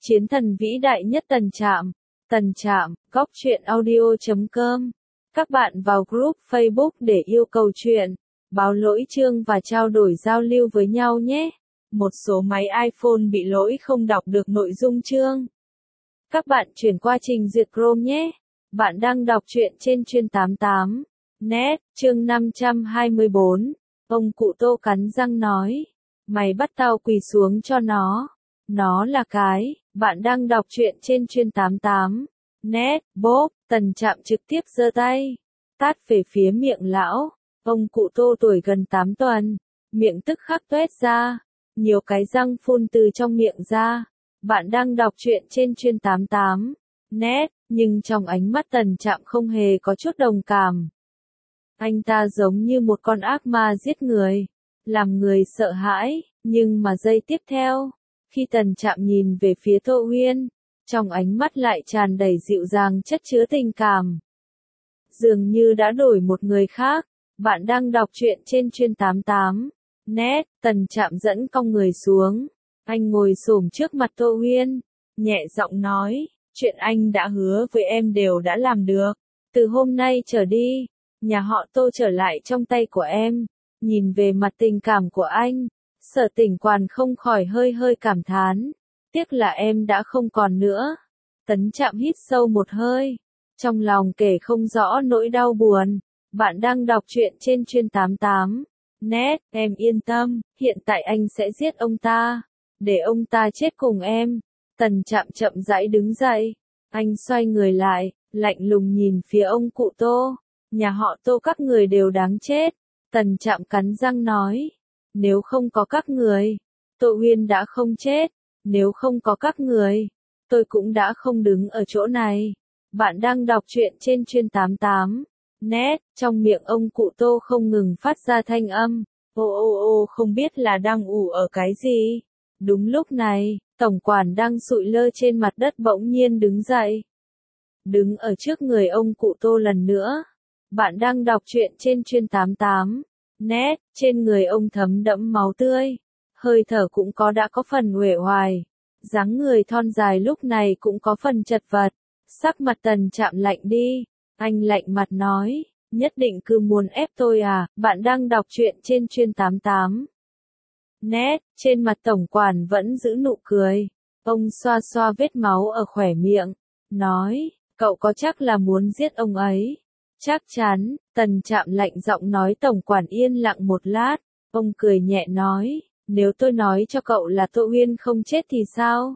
Chiến thần vĩ đại nhất Tần Trạm, góc truyện audio.com. Các bạn vào group Facebook để yêu cầu truyện, báo lỗi chương và trao đổi giao lưu với nhau nhé. Một số máy iPhone bị lỗi không đọc được nội dung chương. Các bạn chuyển qua trình duyệt Chrome nhé. Bạn đang đọc truyện trên chuyên 88. Net, chương 524. Ông cụ Tô cắn răng nói. Mày bắt tao quỳ xuống cho nó. Nó là cái. Bạn đang đọc truyện trên chuyên 88. Net, bốp, Tần Trạm trực tiếp giơ tay. Tát về phía miệng lão. Ông cụ Tô tuổi gần 8 tuần. Miệng tức khắc tuét ra. Nhiều cái răng phun từ trong miệng ra. Bạn đang đọc truyện trên chuyên 88. Net, nhưng trong ánh mắt Tần Trạm không hề có chút đồng cảm. Anh ta giống như một con ác ma giết người. Làm người sợ hãi, nhưng mà giây tiếp theo. Khi Tần Trạm nhìn về phía Tô Uyên, trong ánh mắt lại tràn đầy dịu dàng chất chứa tình cảm. Dường như đã đổi một người khác. Bạn đang đọc truyện trên chuyên 88. Net, Tần Trạm dẫn cong người xuống. Anh ngồi xổm trước mặt Tô Uyên, nhẹ giọng nói, chuyện anh đã hứa với em đều đã làm được. Từ hôm nay trở đi, nhà họ Tô trở lại trong tay của em. Nhìn về mặt tình cảm của anh, Sở Tỉnh Quản không khỏi hơi cảm thán. Tiếc là em đã không còn nữa. Tấn Trạm hít sâu một hơi. Trong lòng kể không rõ nỗi đau buồn. Bạn đang đọc truyện trên chuyên 88. Net, em yên tâm, hiện tại anh sẽ giết ông ta. Để ông ta chết cùng em. Tần Trạm chậm rãi đứng dậy. Anh xoay người lại, lạnh lùng nhìn phía ông cụ Tô. Nhà họ Tô các người đều đáng chết. Tần Trạm cắn răng nói. Nếu không có các người, Tô Uyên đã không chết. Nếu không có các người, tôi cũng đã không đứng ở chỗ này. Bạn đang đọc truyện trên chuyên 88. Net, trong miệng ông cụ Tô không ngừng phát ra thanh âm. Ô không biết là đang ủ ở cái gì. Đúng lúc này, tổng quản đang sụi lơ trên mặt đất bỗng nhiên đứng dậy. Đứng ở trước người ông cụ Tô lần nữa. Bạn đang đọc truyện trên chuyên 88. Net, trên người ông thấm đẫm máu tươi. Hơi thở cũng đã có phần uể oải. Dáng người thon dài lúc này cũng có phần chật vật. Sắc mặt Tần Trạm lạnh đi. Anh lạnh mặt nói, nhất định cứ muốn ép tôi à. Bạn đang đọc truyện trên chuyên 88. Net, trên mặt tổng quản vẫn giữ nụ cười. Ông xoa xoa vết máu ở khóe miệng. Nói, cậu có chắc là muốn giết ông ấy? Chắc chắn. Tần Trạm lạnh giọng nói. Tổng quản yên lặng một lát. Ông cười nhẹ nói, nếu tôi nói cho cậu là Tô Uyên không chết thì sao?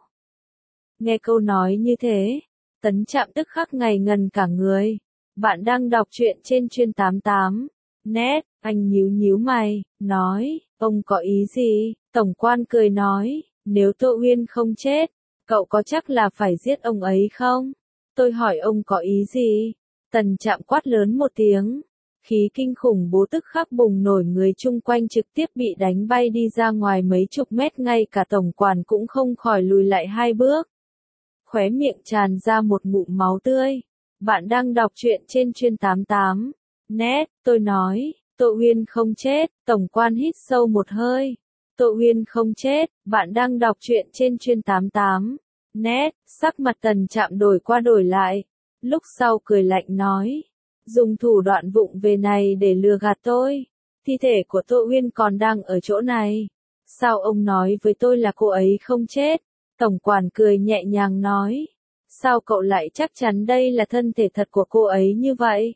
Nghe câu nói như thế, Tấn Trạm tức khắc ngây ngần cả người. Bạn đang đọc truyện trên chuyên 88. Net, anh nhíu mày, nói, ông có ý gì? Tổng quan cười nói, nếu Tô Uyên không chết, cậu có chắc là phải giết ông ấy không? Tôi hỏi ông có ý gì? Tần Trạm quát lớn một tiếng. Khí kinh khủng bố tức khắc bùng nổi, người chung quanh trực tiếp bị đánh bay đi ra ngoài mấy chục mét, ngay cả tổng quản cũng không khỏi lùi lại 2 bước. Khóe miệng tràn ra một ngụm máu tươi. Bạn đang đọc truyện trên chuyên 88. Net, tôi nói, Tô Uyên không chết. Tổng quan hít sâu một hơi. Tô Uyên không chết. Bạn đang đọc truyện trên chuyên 88. Net, sắc mặt Tần Trạm đổi qua đổi lại. Lúc sau cười lạnh nói, dùng thủ đoạn vụng về này để lừa gạt tôi. Thi thể của Tô Uyên còn đang ở chỗ này. Sao ông nói với tôi là cô ấy không chết? Tổng quản cười nhẹ nhàng nói. Sao cậu lại chắc chắn đây là thân thể thật của cô ấy như vậy?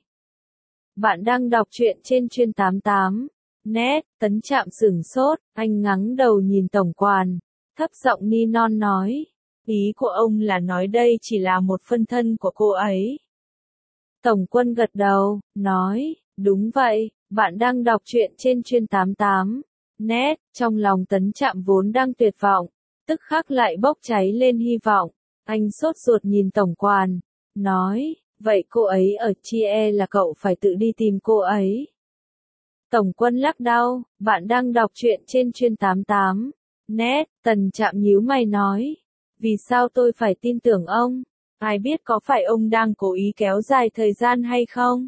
Bạn đang đọc truyện trên chuyên 88. Net, Tấn Trạm sửng sốt, anh ngẩng đầu nhìn tổng quản, thấp giọng ni non nói. Ý của ông là nói đây chỉ là một phân thân của cô ấy. Tổng quân gật đầu, nói, đúng vậy. Bạn đang đọc truyện trên chuyên 88. Net, trong lòng Tấn Trạm vốn đang tuyệt vọng, tức khắc lại bốc cháy lên hy vọng. Anh sốt ruột nhìn tổng quản, nói, vậy cô ấy ở Chie là cậu phải tự đi tìm cô ấy. Tổng quân lắc đầu, bạn đang đọc truyện trên chuyên 88. Net, Tần Trạm nhíu mày nói, vì sao tôi phải tin tưởng ông? Ai biết có phải ông đang cố ý kéo dài thời gian hay không?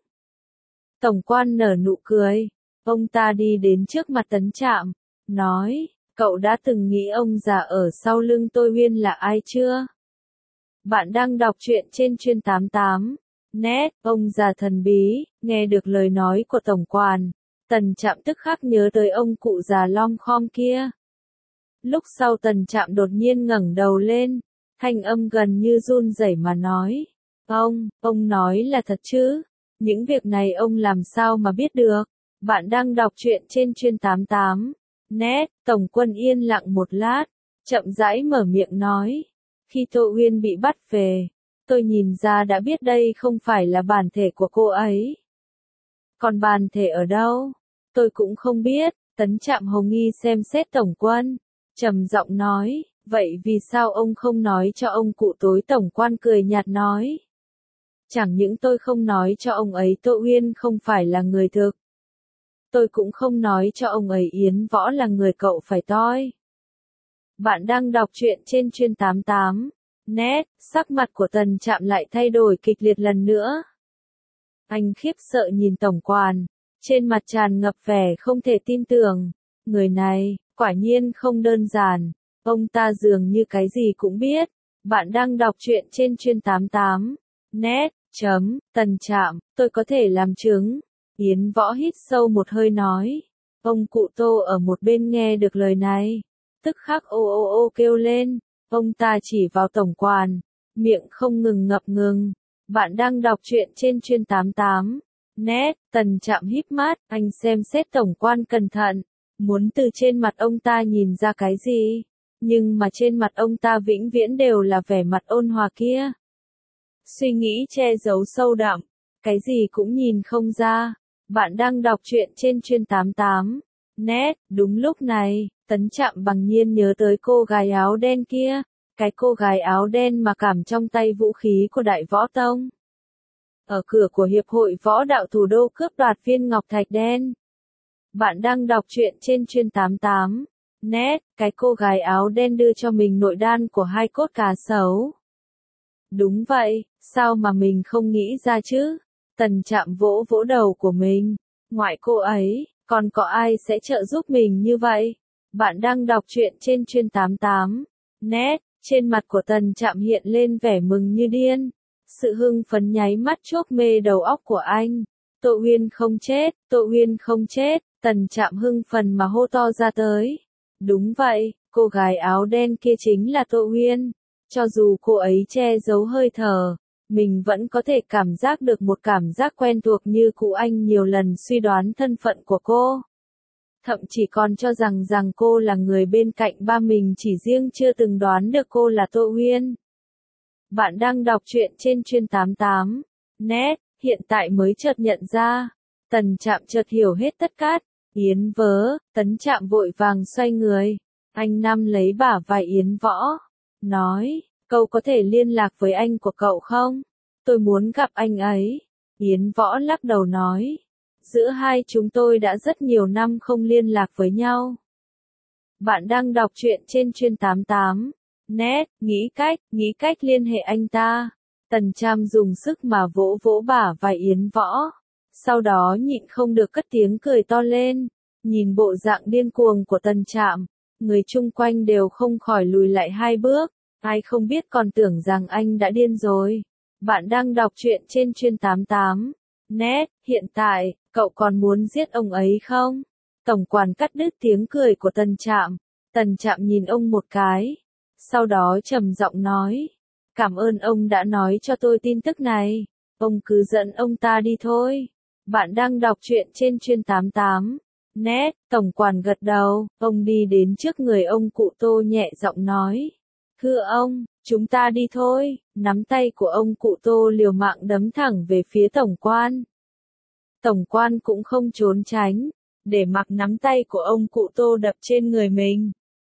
Tổng quan nở nụ cười. Ông ta đi đến trước mặt Tấn Trạm, nói, cậu đã từng nghĩ ông già ở sau lưng tôi Huyên là ai chưa? Bạn đang đọc truyện trên Chuyên 88. Net, ông già thần bí, nghe được lời nói của tổng quản. Tần Trạm tức khắc nhớ tới ông cụ già lom khom kia. Lúc sau Tần Trạm đột nhiên ngẩng đầu lên, thanh âm gần như run rẩy mà nói. Ông nói là thật chứ? Những việc này ông làm sao mà biết được? Bạn đang đọc truyện trên Chuyên 88. Net, Tổng Quân yên lặng một lát, chậm rãi mở miệng nói. Khi Tô Uyên bị bắt về, tôi nhìn ra đã biết đây không phải là bản thể của cô ấy. Còn bản thể ở đâu? Tôi cũng không biết. Tấn Trạm hồng nghi xem xét Tổng Quân, trầm giọng nói, vậy vì sao ông không nói cho ông cụ tối? Tổng Quan cười nhạt nói. Chẳng những tôi không nói cho ông ấy Tô Uyên không phải là người thực. Tôi cũng không nói cho ông ấy Yến Võ là người cậu phải toi. Bạn đang đọc truyện trên Chuyên 88. Net, sắc mặt của Tần Trạm lại thay đổi kịch liệt lần nữa. Anh khiếp sợ nhìn tổng quản, trên mặt tràn ngập vẻ không thể tin tưởng. Người này, quả nhiên không đơn giản, ông ta dường như cái gì cũng biết. Bạn đang đọc truyện trên Chuyên 88. Net, Tần Trạm, tôi có thể làm chứng. Yến Võ hít sâu một hơi nói. Ông cụ Tô ở một bên nghe được lời này, tức khắc ô ô ô kêu lên. Ông ta chỉ vào tổng quản, miệng không ngừng ngập ngừng. Bạn đang đọc truyện trên Chuyên 88. Net, Tần Trạm híp mắt, anh xem xét tổng quan cẩn thận, muốn từ trên mặt ông ta nhìn ra cái gì, nhưng mà trên mặt ông ta vĩnh viễn đều là vẻ mặt ôn hòa kia. Suy nghĩ che giấu sâu đậm, cái gì cũng nhìn không ra. Bạn đang đọc truyện trên Chuyên 88. Net, đúng lúc này, Tấn Trạm bằng nhiên nhớ tới cô gái áo đen kia, cái cô gái áo đen mà cảm trong tay vũ khí của Đại Võ Tông. Ở cửa của Hiệp hội Võ đạo thủ đô cướp đoạt viên ngọc thạch đen. Bạn đang đọc truyện trên Chuyên 88. Net, cái cô gái áo đen đưa cho mình nội đan của 2 cốt cá sấu. Đúng vậy, sao mà mình không nghĩ ra chứ? Tần Trạm vỗ vỗ đầu của mình. Ngoại cô ấy, còn có ai sẽ trợ giúp mình như vậy? Bạn đang đọc truyện trên Chuyên 88. Net, trên mặt của Tần Trạm hiện lên vẻ mừng như điên. Sự hưng phấn nháy mắt chuốc mê đầu óc của anh. Tô Uyên không chết, Tô Uyên không chết. Tần Trạm hưng phấn mà hô to ra tới. Đúng vậy, cô gái áo đen kia chính là Tô Uyên. Cho dù cô ấy che giấu hơi thở, mình vẫn có thể cảm giác được một cảm giác quen thuộc như cụ. Anh nhiều lần suy đoán thân phận của cô. Thậm chí còn cho rằng cô là người bên cạnh ba mình, chỉ riêng chưa từng đoán được cô là Tô Uyên. Bạn đang đọc truyện trên Chuyên 88. Net, hiện tại mới chợt nhận ra. Tần Trạm chợt hiểu hết tất cả. Yến Vớ, Tấn Trạm vội vàng xoay người. Anh nắm lấy bả vai Yến Võ, nói, cậu có thể liên lạc với anh của cậu không? Tôi muốn gặp anh ấy. Yến Võ lắc đầu nói, giữa hai chúng tôi đã rất nhiều năm không liên lạc với nhau. Bạn đang đọc truyện trên Chuyên 88. Net, nghĩ cách liên hệ anh ta. Tần Trạm dùng sức mà vỗ vỗ bả vai Yến Võ. Sau đó nhịn không được cất tiếng cười to lên. Nhìn bộ dạng điên cuồng của Tần Trạm, người chung quanh đều không khỏi lùi lại 2 bước. Ai không biết còn tưởng rằng anh đã điên rồi. Bạn đang đọc truyện trên Chuyên 88. Net, hiện tại, cậu còn muốn giết ông ấy không? Tổng quản cắt đứt tiếng cười của Tần Trạm. Tần Trạm nhìn ông một cái. Sau đó trầm giọng nói. Cảm ơn ông đã nói cho tôi tin tức này. Ông cứ dẫn ông ta đi thôi. Bạn đang đọc truyện trên Chuyên 88. Net, tổng quản gật đầu. Ông đi đến trước người ông cụ Tô nhẹ giọng nói. Thưa ông, chúng ta đi thôi. Nắm tay của ông cụ Tô liều mạng đấm thẳng về phía tổng quan. Tổng quan cũng không trốn tránh, để mặc nắm tay của ông cụ Tô đập trên người mình.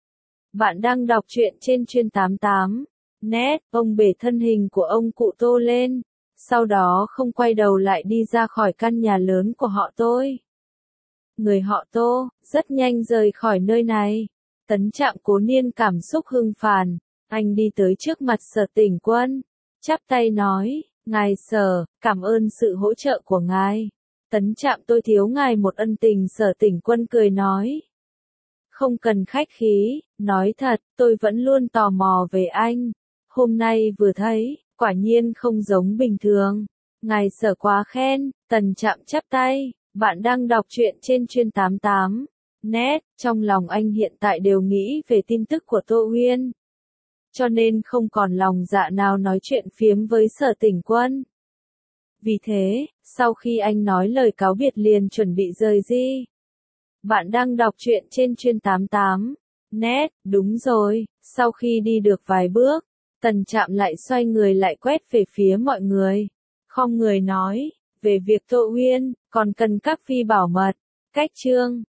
Bạn đang đọc truyện trên Chuyên 88. Net, ông bể thân hình của ông cụ Tô lên, sau đó không quay đầu lại đi ra khỏi căn nhà lớn của họ tôi. Người họ Tô, rất nhanh rời khỏi nơi này. Tấn Trạm cố niên cảm xúc hưng phản, anh đi tới trước mặt Sở Tỉnh Quân, chắp tay nói, ngài Sở, cảm ơn sự hỗ trợ của ngài. Tấn Trạm, tôi thiếu ngài một ân tình. Sở Tỉnh Quân cười nói. Không cần khách khí, nói thật, tôi vẫn luôn tò mò về anh. Hôm nay vừa thấy, quả nhiên không giống bình thường. Ngài Sở quá khen, Tần Trạm chắp tay, bạn đang đọc truyện trên Chuyên 88. Net, trong lòng anh hiện tại đều nghĩ về tin tức của Tô Uyên. Cho nên không còn lòng dạ nào nói chuyện phiếm với Sở Tỉnh Quân. Vì thế, sau khi anh nói lời cáo biệt liền chuẩn bị rời đi. Bạn đang đọc truyện trên Chuyên 88. Net, đúng rồi, sau khi đi được vài bước, Tần Trạm lại xoay người lại quét về phía mọi người. Không người nói, về việc Tô Uyên, còn cần các phi bảo mật. Cách chương